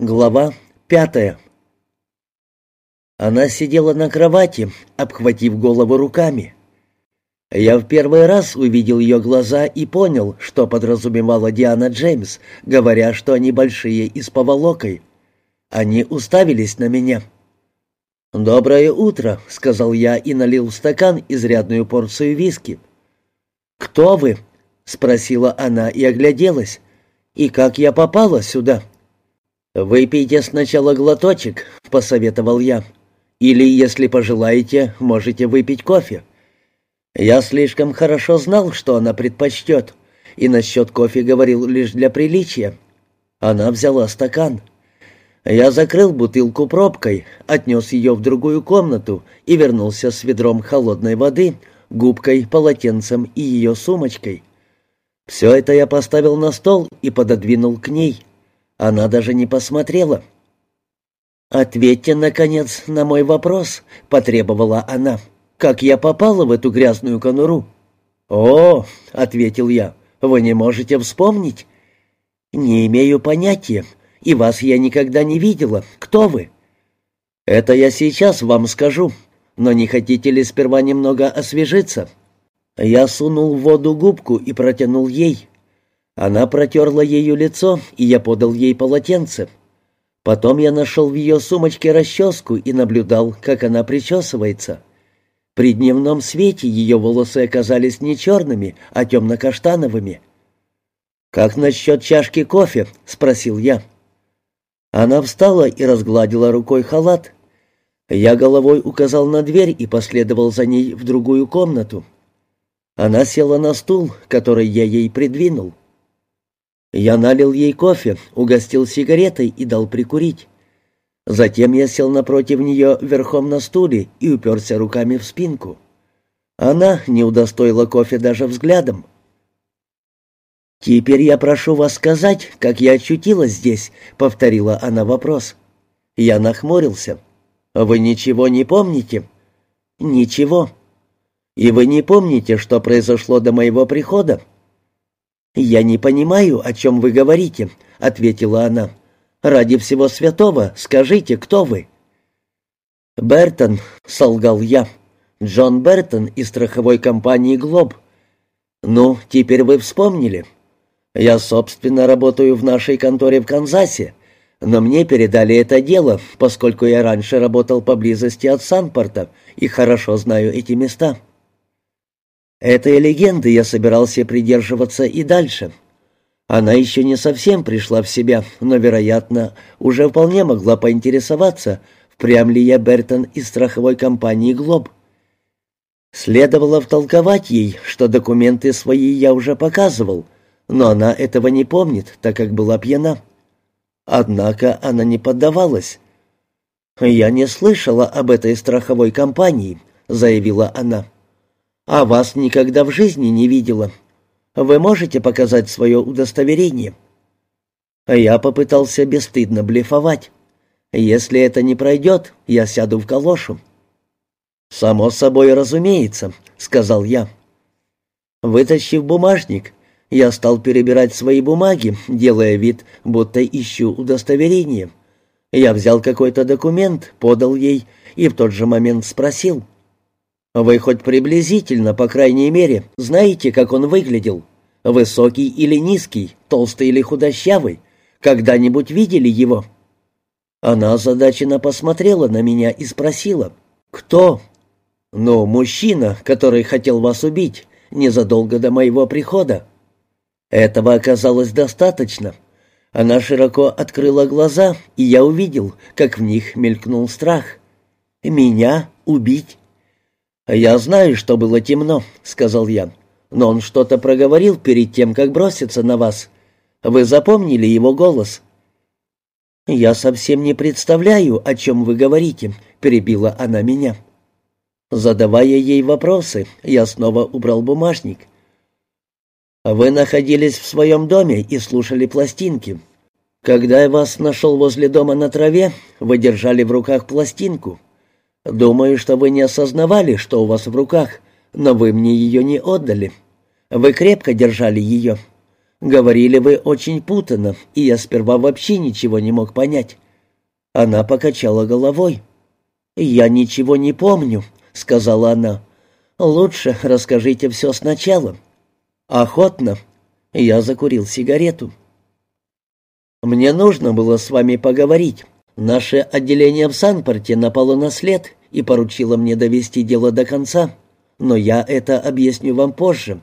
Глава 5. Она сидела на кровати, обхватив голову руками. Я в первый раз увидел ее глаза и понял, что подразумевала Диана Джеймс, говоря, что они большие и с поволокой. Они уставились на меня. «Доброе утро», — сказал я и налил в стакан изрядную порцию виски. «Кто вы?» — спросила она и огляделась. «И как я попала сюда?» «Выпейте сначала глоточек», — посоветовал я. «Или, если пожелаете, можете выпить кофе». Я слишком хорошо знал, что она предпочтет, и насчет кофе говорил лишь для приличия. Она взяла стакан. Я закрыл бутылку пробкой, отнес ее в другую комнату и вернулся с ведром холодной воды, губкой, полотенцем и ее сумочкой. Все это я поставил на стол и пододвинул к ней. Она даже не посмотрела. «Ответьте, наконец, на мой вопрос», — потребовала она. «Как я попала в эту грязную конуру?» «О», — ответил я, — «вы не можете вспомнить?» «Не имею понятия, и вас я никогда не видела. Кто вы?» «Это я сейчас вам скажу, но не хотите ли сперва немного освежиться?» Я сунул в воду губку и протянул ей. Она протерла ею лицо, и я подал ей полотенце. Потом я нашел в ее сумочке расческу и наблюдал, как она причесывается. При дневном свете ее волосы оказались не черными, а темно-каштановыми. «Как насчет чашки кофе?» — спросил я. Она встала и разгладила рукой халат. Я головой указал на дверь и последовал за ней в другую комнату. Она села на стул, который я ей придвинул. Я налил ей кофе, угостил сигаретой и дал прикурить. Затем я сел напротив нее верхом на стуле и уперся руками в спинку. Она не удостоила кофе даже взглядом. «Теперь я прошу вас сказать, как я очутилась здесь», — повторила она вопрос. Я нахмурился. «Вы ничего не помните?» «Ничего». «И вы не помните, что произошло до моего прихода?» «Я не понимаю, о чем вы говорите», — ответила она. «Ради всего святого скажите, кто вы?» «Бертон», — солгал я. «Джон Бертон из страховой компании «Глоб». «Ну, теперь вы вспомнили. Я, собственно, работаю в нашей конторе в Канзасе, но мне передали это дело, поскольку я раньше работал поблизости от Санпорта и хорошо знаю эти места». Этой легенды я собирался придерживаться и дальше. Она еще не совсем пришла в себя, но, вероятно, уже вполне могла поинтересоваться, впрямь ли я Бертон из страховой компании «Глоб». Следовало втолковать ей, что документы свои я уже показывал, но она этого не помнит, так как была пьяна. Однако она не поддавалась. «Я не слышала об этой страховой компании», — заявила она. «А вас никогда в жизни не видела. Вы можете показать свое удостоверение?» Я попытался бесстыдно блефовать. «Если это не пройдет, я сяду в калошу». «Само собой разумеется», — сказал я. Вытащив бумажник, я стал перебирать свои бумаги, делая вид, будто ищу удостоверение. Я взял какой-то документ, подал ей и в тот же момент спросил: «Вы хоть приблизительно, по крайней мере, знаете, как он выглядел? Высокий или низкий, толстый или худощавый? Когда-нибудь видели его?» Она озадаченно посмотрела на меня и спросила: «Кто?» «Ну, мужчина, который хотел вас убить незадолго до моего прихода». Этого оказалось достаточно. Она широко открыла глаза, и я увидел, как в них мелькнул страх. «Меня убить?» «Я знаю, что было темно», — сказал я, «но он что-то проговорил перед тем, как броситься на вас. Вы запомнили его голос?» «Я совсем не представляю, о чем вы говорите», — перебила она меня. Задавая ей вопросы, я снова убрал бумажник. «Вы находились в своем доме и слушали пластинки. Когда я вас нашел возле дома на траве, вы держали в руках пластинку. Думаю, что вы не осознавали, что у вас в руках, но вы мне ее не отдали. Вы крепко держали ее. Говорили вы очень путанно, и я сперва вообще ничего не мог понять». Она покачала головой. «Я ничего не помню», — сказала она. «Лучше расскажите все сначала». «Охотно». Я закурил сигарету. «Мне нужно было с вами поговорить. Наше отделение в Санпорте напало на след и поручило мне довести дело до конца, но я это объясню вам позже.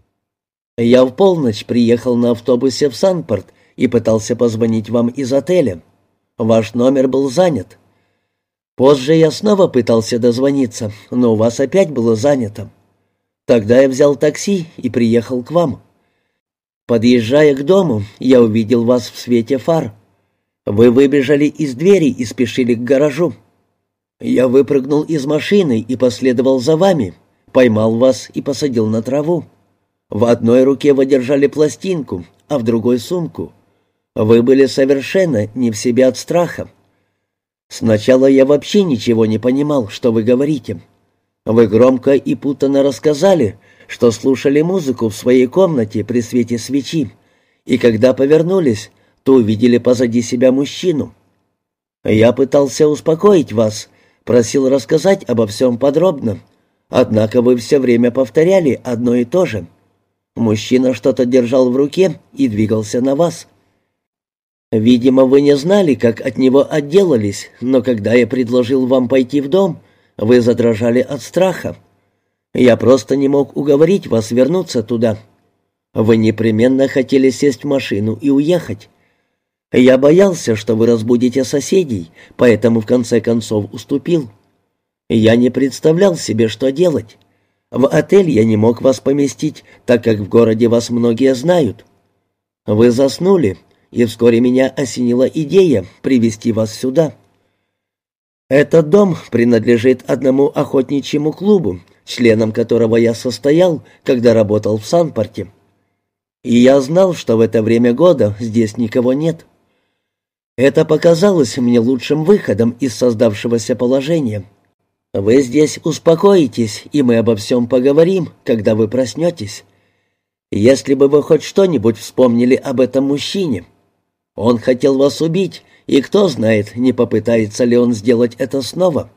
Я в полночь приехал на автобусе в Санпорт и пытался позвонить вам из отеля. Ваш номер был занят. Позже я снова пытался дозвониться, но у вас опять было занято. Тогда я взял такси и приехал к вам. Подъезжая к дому, я увидел вас в свете фар. Вы выбежали из двери и спешили к гаражу. Я выпрыгнул из машины и последовал за вами, поймал вас и посадил на траву. В одной руке вы держали пластинку, а в другой — сумку. Вы были совершенно не в себе от страха. Сначала я вообще ничего не понимал, что вы говорите. Вы громко и путанно рассказали, что слушали музыку в своей комнате при свете свечи, и когда повернулись, то увидели позади себя мужчину. Я пытался успокоить вас, просил рассказать обо всем подробно, однако вы все время повторяли одно и то же. Мужчина что-то держал в руке и двигался на вас. Видимо, вы не знали, как от него отделались, но когда я предложил вам пойти в дом, вы задрожали от страха. Я просто не мог уговорить вас вернуться туда. Вы непременно хотели сесть в машину и уехать. Я боялся, что вы разбудите соседей, поэтому в конце концов уступил. Я не представлял себе, что делать. В отель я не мог вас поместить, так как в городе вас многие знают. Вы заснули, и вскоре меня осенила идея привести вас сюда. Этот дом принадлежит одному охотничьему клубу, членом которого я состоял, когда работал в Санпорте. И я знал, что в это время года здесь никого нет. Это показалось мне лучшим выходом из создавшегося положения. Вы здесь успокоитесь, и мы обо всем поговорим, когда вы проснетесь. Если бы вы хоть что-нибудь вспомнили об этом мужчине. Он хотел вас убить, и кто знает, не попытается ли он сделать это снова».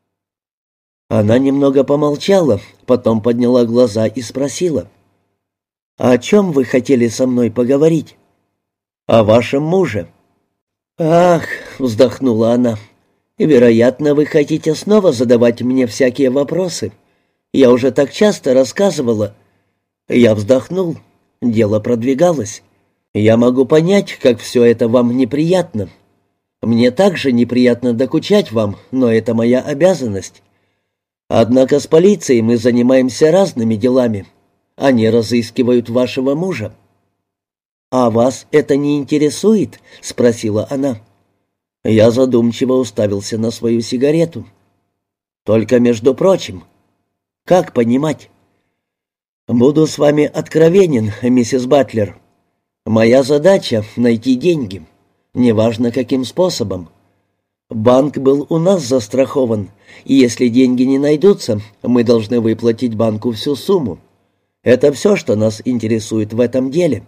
Она немного помолчала, потом подняла глаза и спросила: «О чем вы хотели со мной поговорить?» «О вашем муже». «Ах», — вздохнула она, — «вероятно, вы хотите снова задавать мне всякие вопросы. Я уже так часто рассказывала». Я вздохнул. Дело продвигалось. «Я могу понять, как все это вам неприятно. Мне также неприятно докучать вам, но это моя обязанность. Однако с полицией мы занимаемся разными делами. Они разыскивают вашего мужа». «А вас это не интересует?» — спросила она. Я задумчиво уставился на свою сигарету. «Только между прочим». «Как понимать?» «Буду с вами откровенен, миссис Батлер. Моя задача — найти деньги, неважно каким способом. Банк был у нас застрахован, и если деньги не найдутся, мы должны выплатить банку всю сумму. Это все, что нас интересует в этом деле».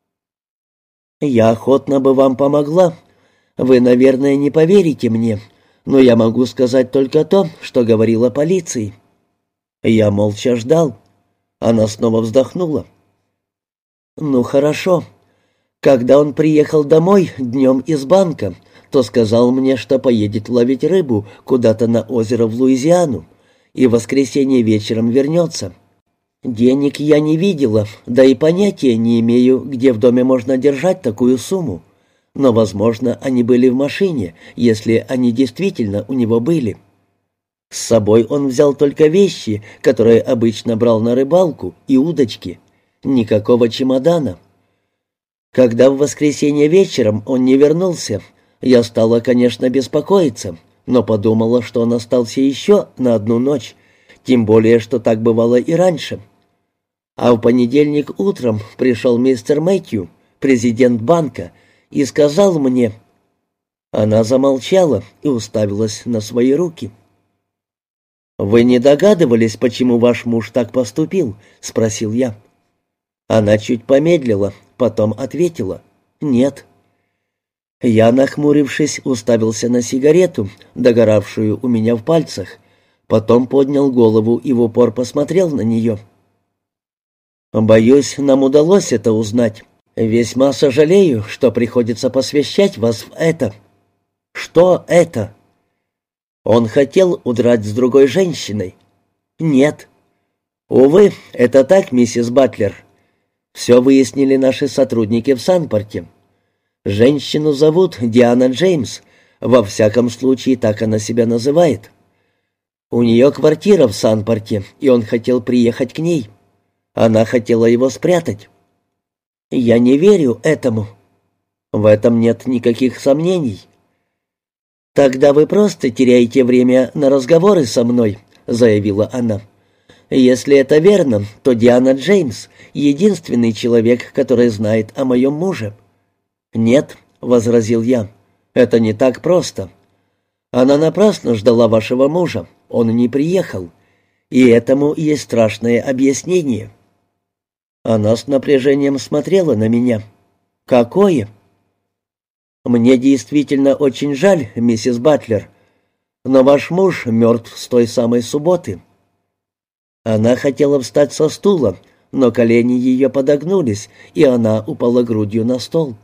«Я охотно бы вам помогла. Вы, наверное, не поверите мне, но я могу сказать только то, что говорила полиции». Я молча ждал. Она снова вздохнула. «Ну, хорошо. Когда он приехал домой днем из банка, то сказал мне, что поедет ловить рыбу куда-то на озеро в Луизиану и в воскресенье вечером вернется. Денег я не видела, да и понятия не имею, где в доме можно держать такую сумму. Но, возможно, они были в машине, если они действительно у него были. С собой он взял только вещи, которые обычно брал на рыбалку, и удочки. Никакого чемодана. Когда в воскресенье вечером он не вернулся, я стала, конечно, беспокоиться, но подумала, что он остался еще на одну ночь, тем более, что так бывало и раньше. А в понедельник утром пришел мистер Мэтью, президент банка, и сказал мне...» Она замолчала и уставилась на свои руки. «Вы не догадывались, почему ваш муж так поступил?» — спросил я. Она чуть помедлила, потом ответила: «Нет». Я, нахмурившись, уставился на сигарету, догоравшую у меня в пальцах, потом поднял голову и в упор посмотрел на нее. «Боюсь, нам удалось это узнать. Весьма сожалею, что приходится посвящать вас в это». «Что это?» «Он хотел удрать с другой женщиной». «Нет». «Увы, это так, миссис Батлер. Все выяснили наши сотрудники в Санпорте. Женщину зовут Диана Джеймс, во всяком случае так она себя называет. У нее квартира в Санпорте, и он хотел приехать к ней. Она хотела его спрятать». «Я не верю этому». «В этом нет никаких сомнений». «Тогда вы просто теряете время на разговоры со мной», — заявила она. «Если это верно, то Диана Джеймс — единственный человек, который знает о моем муже». «Нет», — возразил я, — «это не так просто. Она напрасно ждала вашего мужа, он не приехал, и этому есть страшное объяснение». Она с напряжением смотрела на меня. «Какое?» «Мне действительно очень жаль, миссис Батлер, но ваш муж мертв с той самой субботы». Она хотела встать со стула, но колени ее подогнулись, и она упала грудью на стол.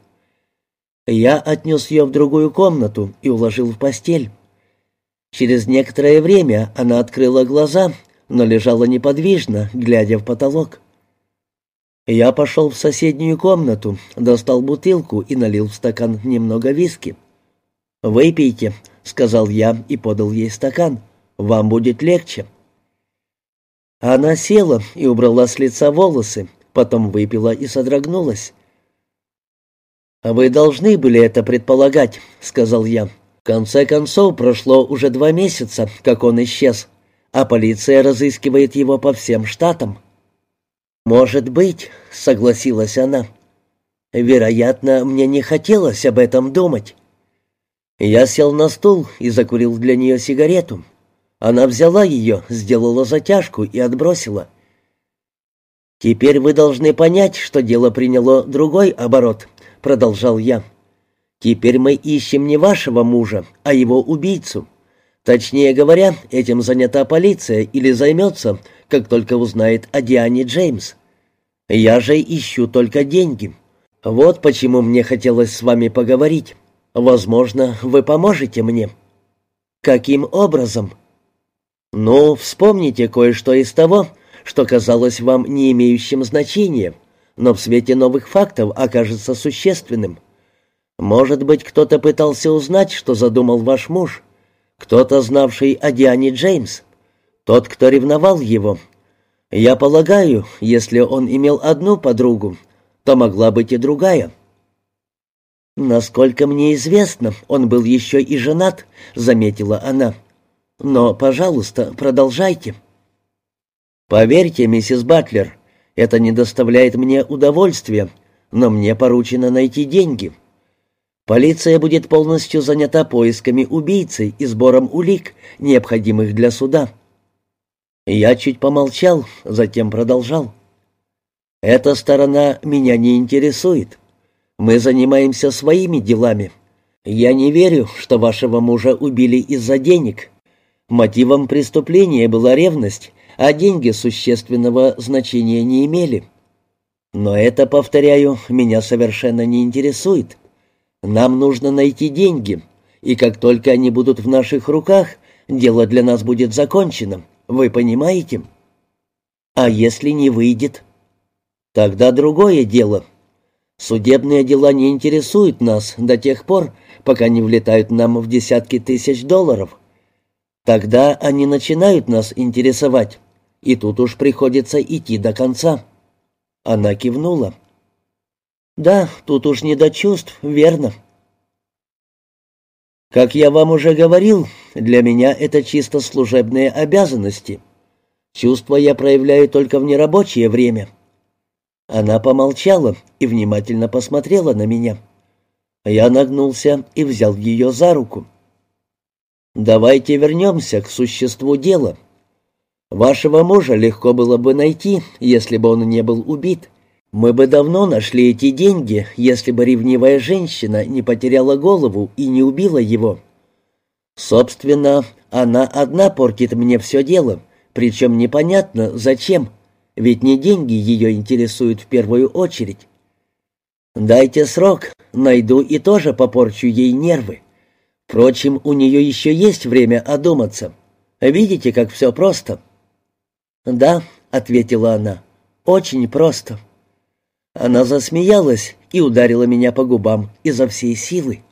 Я отнес ее в другую комнату и уложил в постель. Через некоторое время она открыла глаза, но лежала неподвижно, глядя в потолок. Я пошел в соседнюю комнату, достал бутылку и налил в стакан немного виски. «Выпейте», — сказал я и подал ей стакан. «Вам будет легче». Она села и убрала с лица волосы, потом выпила и содрогнулась. «Вы должны были это предполагать», — сказал я. «В конце концов, прошло уже 2 месяца, как он исчез, а полиция разыскивает его по всем штатам». «Может быть», — согласилась она. «Вероятно, мне не хотелось об этом думать». Я сел на стул и закурил для нее сигарету. Она взяла ее, сделала затяжку и отбросила. «Теперь вы должны понять, что дело приняло другой оборот», — продолжал я. «Теперь мы ищем не вашего мужа, а его убийцу. Точнее говоря, этим занята полиция или займется, как только узнает о Диане Джеймс. Я же ищу только деньги. Вот почему мне хотелось с вами поговорить. Возможно, вы поможете мне». «Каким образом?» «Ну, вспомните кое-что из того, что казалось вам не имеющим значения, но в свете новых фактов окажется существенным. Может быть, кто-то пытался узнать, что задумал ваш муж, кто-то, знавший о Диане Джеймс, тот, кто ревновал его. Я полагаю, если он имел одну подругу, то могла быть и другая». «Насколько мне известно, он был еще и женат», — заметила она. «Но, пожалуйста, продолжайте». «Поверьте, миссис Батлер, это не доставляет мне удовольствия, но мне поручено найти деньги. Полиция будет полностью занята поисками убийцы и сбором улик, необходимых для суда». Я чуть помолчал, затем продолжал. «Эта сторона меня не интересует. Мы занимаемся своими делами. Я не верю, что вашего мужа убили из-за денег. Мотивом преступления была ревность, а деньги существенного значения не имели. Но это, повторяю, меня совершенно не интересует. Нам нужно найти деньги, и как только они будут в наших руках, дело для нас будет закончено. Вы понимаете? А если не выйдет? Тогда другое дело. Судебные дела не интересуют нас до тех пор, пока не влетают нам в десятки тысяч долларов. Тогда они начинают нас интересовать, и тут уж приходится идти до конца». Она кивнула. «Да, тут уж не до чувств, верно». «Как я вам уже говорил, для меня это чисто служебные обязанности. Чувства я проявляю только в нерабочее время». Она помолчала и внимательно посмотрела на меня. Я нагнулся и взял ее за руку. «Давайте вернемся к существу дела. Вашего мужа легко было бы найти, если бы он не был убит. Мы бы давно нашли эти деньги, если бы ревнивая женщина не потеряла голову и не убила его. Собственно, она одна портит мне все дело, причем непонятно зачем, ведь не деньги ее интересуют в первую очередь. Дайте срок, найду и тоже попорчу ей нервы. Впрочем, у нее еще есть время одуматься. Видите, как все просто?» «Да», — ответила она, — «очень просто». Она засмеялась и ударила меня по губам изо всей силы.